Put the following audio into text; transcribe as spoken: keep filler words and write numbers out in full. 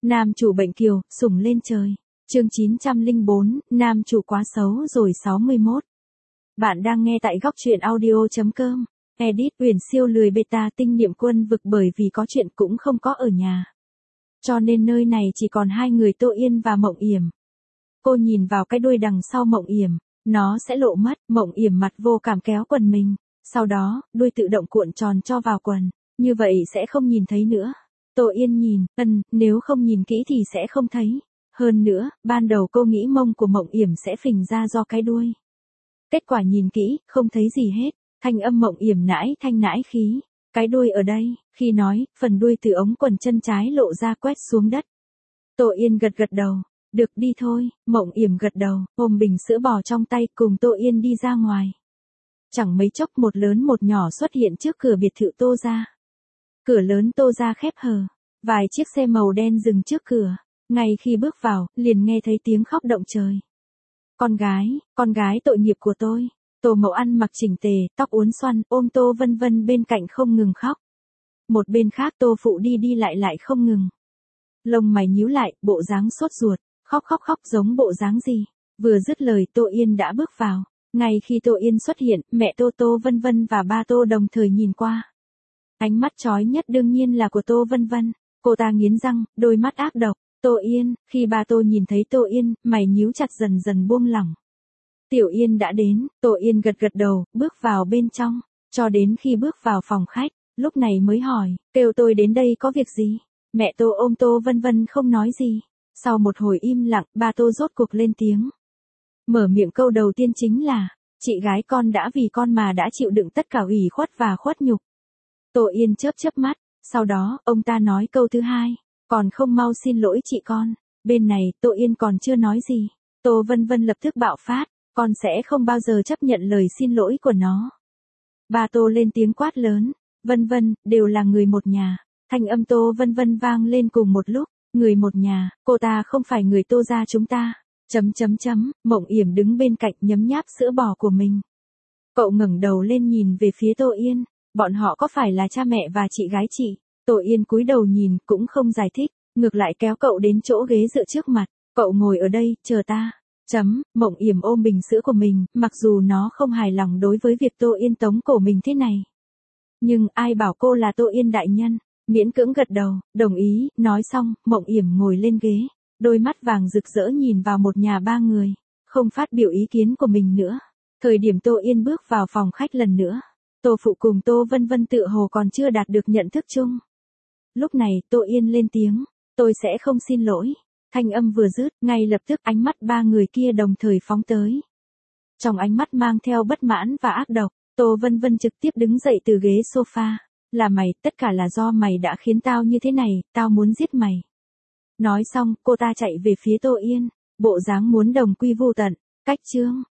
Nam chủ bệnh kiều, sủng lên trời. Chương chín trăm lẻ bốn, nam chủ quá xấu rồi sáu mươi mốt. Bạn đang nghe tại góc truyện audio chấm com. Edit Uyển siêu lười beta tinh niệm quân vực bởi vì có chuyện cũng không có ở nhà. Cho nên nơi này chỉ còn hai người Tô Yên và Mộng Yểm. Cô nhìn vào cái đuôi đằng sau Mộng Yểm, nó sẽ lộ mất. Mộng Yểm mặt vô cảm kéo quần mình. Sau đó, đuôi tự động cuộn tròn cho vào quần. Như vậy sẽ không nhìn thấy nữa. Tô Yên nhìn, ân, nếu không nhìn kỹ thì sẽ không thấy. Hơn nữa, ban đầu cô nghĩ mông của Mộng Yểm sẽ phình ra do cái đuôi. Kết quả nhìn kỹ, không thấy gì hết. Thanh âm Mộng Yểm nãi thanh nãi khí. Cái đuôi ở đây, khi nói, phần đuôi từ ống quần chân trái lộ ra quét xuống đất. Tô Yên gật gật đầu. Được đi thôi, Mộng Yểm gật đầu, ôm bình sữa bò trong tay cùng Tô Yên đi ra ngoài. Chẳng mấy chốc một lớn một nhỏ xuất hiện trước cửa biệt thự Tô gia. Cửa lớn Tô gia khép hờ. Vài chiếc xe màu đen dừng trước cửa. Ngay khi bước vào, liền nghe thấy tiếng khóc động trời. Con gái, con gái tội nghiệp của tôi. Tô Mậu ăn mặc chỉnh tề, tóc uốn xoăn, ôm Tô Vân Vân bên cạnh không ngừng khóc. Một bên khác Tô Phụ đi đi lại lại không ngừng. Lông mày nhíu lại, bộ dáng sốt ruột, khóc khóc khóc giống bộ dáng gì. Vừa dứt lời Tô Yên đã bước vào. Ngay khi Tô Yên xuất hiện, mẹ Tô Tô Vân Vân và ba Tô đồng thời nhìn qua. Ánh mắt chói nhất đương nhiên là của Tô Vân Vân. Cô ta nghiến răng, đôi mắt ác độc. Tô Yên, khi ba Tô nhìn thấy Tô Yên, mày nhíu chặt dần dần buông lỏng. Tiểu Yên đã đến, Tô Yên gật gật đầu, bước vào bên trong, cho đến khi bước vào phòng khách, lúc này mới hỏi, kêu tôi đến đây có việc gì? Mẹ Tô ôm Tô Vân Vân không nói gì. Sau một hồi im lặng, ba Tô rốt cuộc lên tiếng. Mở miệng câu đầu tiên chính là, chị gái con đã vì con mà đã chịu đựng tất cả ủy khuất và khuất nhục. Tô Yên chớp chớp mắt, sau đó, ông ta nói câu thứ hai. Còn không mau xin lỗi chị con. Bên này, Tô Yên còn chưa nói gì. Tô Vân Vân lập tức bạo phát. Con sẽ không bao giờ chấp nhận lời xin lỗi của nó. Bà Tô lên tiếng quát lớn. Vân Vân, đều là người một nhà. Thanh âm Tô Vân Vân vang lên cùng một lúc. Người một nhà, cô ta không phải người Tô gia chúng ta. Chấm chấm chấm, Mộng Yểm đứng bên cạnh nhấm nháp sữa bò của mình. Cậu ngẩng đầu lên nhìn về phía Tô Yên. Bọn họ có phải là cha mẹ và chị gái chị? Tô Yên cúi đầu nhìn, cũng không giải thích, ngược lại kéo cậu đến chỗ ghế dựa trước mặt, cậu ngồi ở đây, chờ ta. Chấm, Mộng Yểm ôm bình sữa của mình, mặc dù nó không hài lòng đối với việc Tô Yên tống cổ mình thế này. Nhưng ai bảo cô là Tô Yên đại nhân, miễn cưỡng gật đầu, đồng ý, nói xong, Mộng Yểm ngồi lên ghế, đôi mắt vàng rực rỡ nhìn vào một nhà ba người, không phát biểu ý kiến của mình nữa. Thời điểm Tô Yên bước vào phòng khách lần nữa, Tô Phụ cùng Tô Vân Vân tự hồ còn chưa đạt được nhận thức chung. Lúc này, Tô Yên lên tiếng, tôi sẽ không xin lỗi. Thanh âm vừa dứt, ngay lập tức ánh mắt ba người kia đồng thời phóng tới. Trong ánh mắt mang theo bất mãn và ác độc, Tô Vân Vân trực tiếp đứng dậy từ ghế sofa. Là mày, tất cả là do mày đã khiến tao như thế này, tao muốn giết mày. Nói xong, cô ta chạy về phía Tô Yên, bộ dáng muốn đồng quy vu tận, cách chương.